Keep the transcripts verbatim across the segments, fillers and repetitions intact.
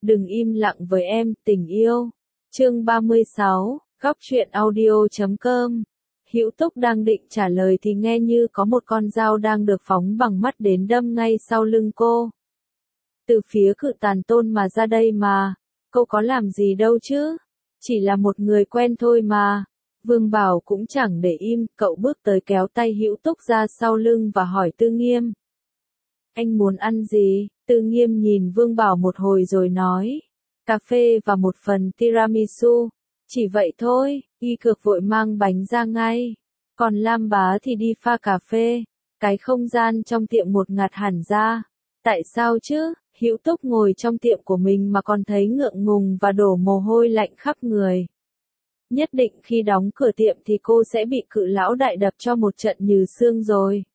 Đừng im lặng với em, tình yêu. Chương ba mươi sáu, góc truyện audio chấm com. Hữu Túc đang định trả lời thì nghe như có một con dao đang được phóng bằng mắt đến đâm ngay sau lưng cô. Từ phía Cự Tàn Tôn mà ra đây mà, cô có làm gì đâu chứ, chỉ là một người quen thôi mà. Vương Bảo cũng chẳng để im, cậu bước tới kéo tay Hữu Túc ra sau lưng và hỏi Tư Nghiêm. Anh muốn ăn gì? Tư Nghiêm nhìn Vương Bảo một hồi rồi nói. Cà phê và một phần tiramisu. Chỉ vậy thôi, Y Cược vội mang bánh ra ngay. Còn Lam Bá thì đi pha cà phê. Cái không gian trong tiệm một ngạt hẳn ra. Tại sao chứ? Hữu Túc ngồi trong tiệm của mình mà còn thấy ngượng ngùng và đổ mồ hôi lạnh khắp người. Nhất định khi đóng cửa tiệm thì cô sẽ bị Cự lão đại đập cho một trận nhừ xương rồi.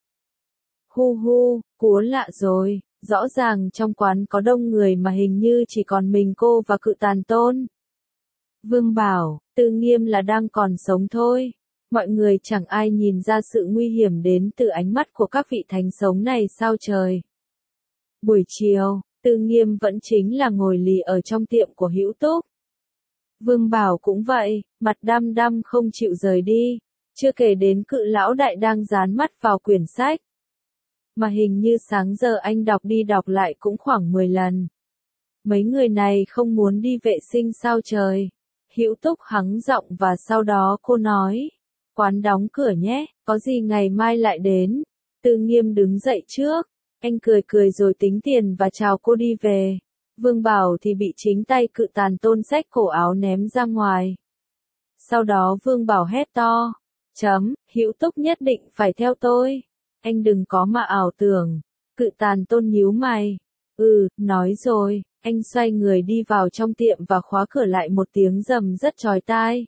Hu hu, cúa lạ rồi, rõ ràng trong quán có đông người mà hình như chỉ còn mình cô và Cự Tàn Tôn. Vương Bảo, Tư Nghiêm là đang còn sống thôi. Mọi người chẳng ai nhìn ra sự nguy hiểm đến từ ánh mắt của các vị thánh sống này sao trời. Buổi chiều, Tư Nghiêm vẫn chính là ngồi lì ở trong tiệm của Hữu Túc. Vương Bảo cũng vậy, mặt đăm đăm không chịu rời đi, chưa kể đến Cự lão đại đang dán mắt vào quyển sách. Mà hình như sáng giờ anh đọc đi đọc lại cũng khoảng mười lần. Mấy người này không muốn đi vệ sinh sao trời. Hữu Túc hắng giọng và sau đó cô nói. Quán đóng cửa nhé, có gì ngày mai lại đến. Tư Nghiêm đứng dậy trước. Anh cười cười rồi tính tiền và chào cô đi về. Vương Bảo thì bị chính tay Cự Tàn Tôn xách cổ áo ném ra ngoài. Sau đó Vương Bảo hét to. Chấm, Hữu Túc nhất định phải theo tôi. Anh đừng có mà ảo tưởng. Cự Tàn Tôn nhíu mày. Ừ, nói rồi. Anh xoay người đi vào trong tiệm và khóa cửa lại một tiếng rầm rất chói tai.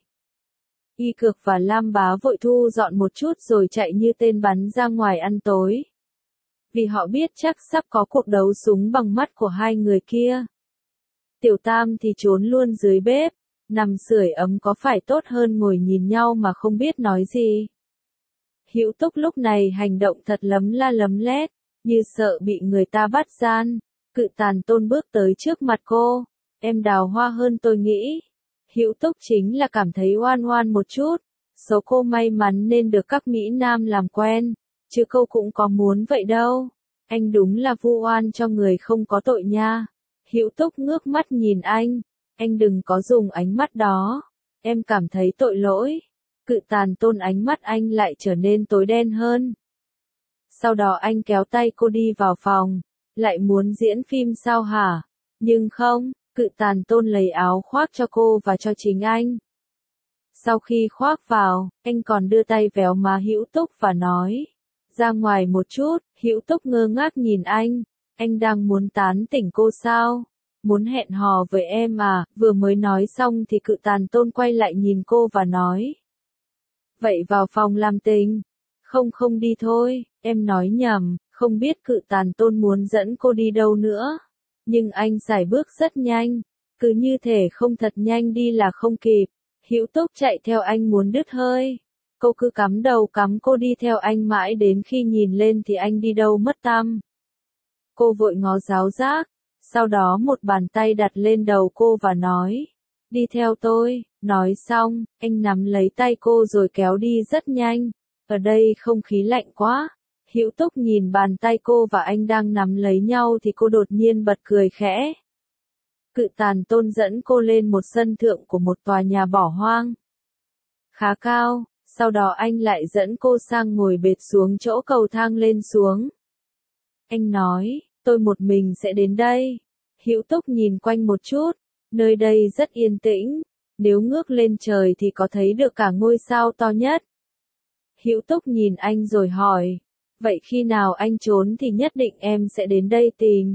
Y Cược và Lam Bá vội thu dọn một chút rồi chạy như tên bắn ra ngoài ăn tối. Vì họ biết chắc sắp có cuộc đấu súng bằng mắt của hai người kia. Tiểu Tam thì trốn luôn dưới bếp. Nằm sưởi ấm có phải tốt hơn ngồi nhìn nhau mà không biết nói gì. Hữu Túc lúc này hành động thật lấm la lấm lét, như sợ bị người ta bắt gian. Cự Tàn Tôn bước tới trước mặt cô. Em đào hoa hơn tôi nghĩ. Hữu Túc chính là cảm thấy oan oan một chút. Số cô may mắn nên được các Mỹ Nam làm quen. Chứ cô cũng có muốn vậy đâu. Anh đúng là vu oan cho người không có tội nha. Hữu Túc ngước mắt nhìn anh. Anh đừng có dùng ánh mắt đó. Em cảm thấy tội lỗi. Cự Tàn Tôn ánh mắt anh lại trở nên tối đen hơn. Sau đó anh kéo tay cô đi vào phòng. Lại muốn diễn phim sao hả? Nhưng không, Cự Tàn Tôn lấy áo khoác cho cô và cho chính anh. Sau khi khoác vào, anh còn đưa tay véo má Hữu Túc và nói. Ra ngoài một chút. Hữu Túc ngơ ngác nhìn anh. Anh đang muốn tán tỉnh cô sao? Muốn hẹn hò với em à? Vừa mới nói xong thì Cự Tàn Tôn quay lại nhìn cô và nói. Vậy vào phòng làm tình. Không không đi thôi, em nói nhầm, không biết Cự Tàn Tôn muốn dẫn cô đi đâu nữa. Nhưng anh sải bước rất nhanh, cứ như thể không thật nhanh đi là không kịp. Hữu Túc chạy theo anh muốn đứt hơi. Cô cứ cắm đầu cắm cô đi theo anh mãi đến khi nhìn lên thì anh đi đâu mất tăm. Cô vội ngó giáo giác, sau đó một bàn tay đặt lên đầu cô và nói. Đi theo tôi, nói xong, anh nắm lấy tay cô rồi kéo đi rất nhanh. Ở đây không khí lạnh quá. Hữu Túc nhìn bàn tay cô và anh đang nắm lấy nhau thì cô đột nhiên bật cười khẽ. Cự Tàn Tôn dẫn cô lên một sân thượng của một tòa nhà bỏ hoang. Khá cao, sau đó anh lại dẫn cô sang ngồi bệt xuống chỗ cầu thang lên xuống. Anh nói, tôi một mình sẽ đến đây. Hữu Túc nhìn quanh một chút, nơi đây rất yên tĩnh, nếu ngước lên trời thì có thấy được cả ngôi sao to nhất. Hữu Túc nhìn anh rồi hỏi, vậy khi nào anh trốn thì nhất định em sẽ đến đây tìm.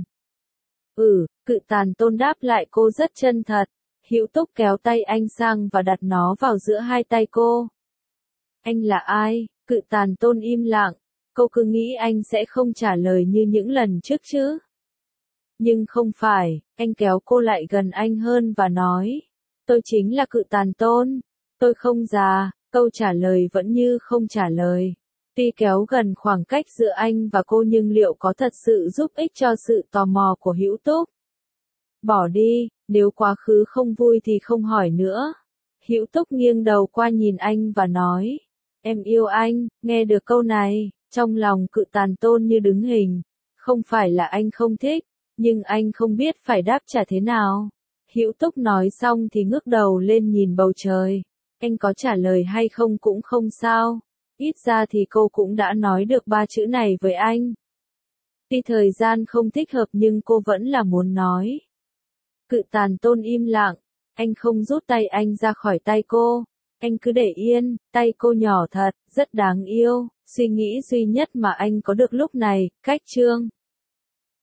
Ừ, Cự Tàn Tôn đáp lại cô rất chân thật. Hữu Túc kéo tay anh sang và đặt nó vào giữa hai tay cô. Anh là ai? Cự Tàn Tôn im lặng, cô cứ nghĩ anh sẽ không trả lời như những lần trước chứ. Nhưng không phải, anh kéo cô lại gần anh hơn và nói, tôi chính là Cự Tàn Tôn, tôi không già. Câu trả lời vẫn như không trả lời. Tuy kéo gần khoảng cách giữa anh và cô nhưng liệu có thật sự giúp ích cho sự tò mò của Hữu Túc? Bỏ đi, Nếu quá khứ không vui thì không hỏi nữa. Hữu Túc nghiêng đầu qua nhìn anh và nói, em yêu anh. Nghe được câu này, trong lòng Cự Tàn Tôn như đứng hình. Không phải là anh không thích, nhưng anh không biết phải đáp trả thế nào. Hữu Túc nói xong thì ngước đầu lên nhìn bầu trời. Anh có trả lời hay không cũng không sao. Ít ra thì cô cũng đã nói được ba chữ này với anh. Tuy thời gian không thích hợp nhưng cô vẫn là muốn nói. Cự Tàn Tôn im lặng. Anh không rút tay anh ra khỏi tay cô. Anh cứ để yên, tay cô nhỏ thật, rất đáng yêu. Suy nghĩ duy nhất mà anh có được lúc này, cách Trương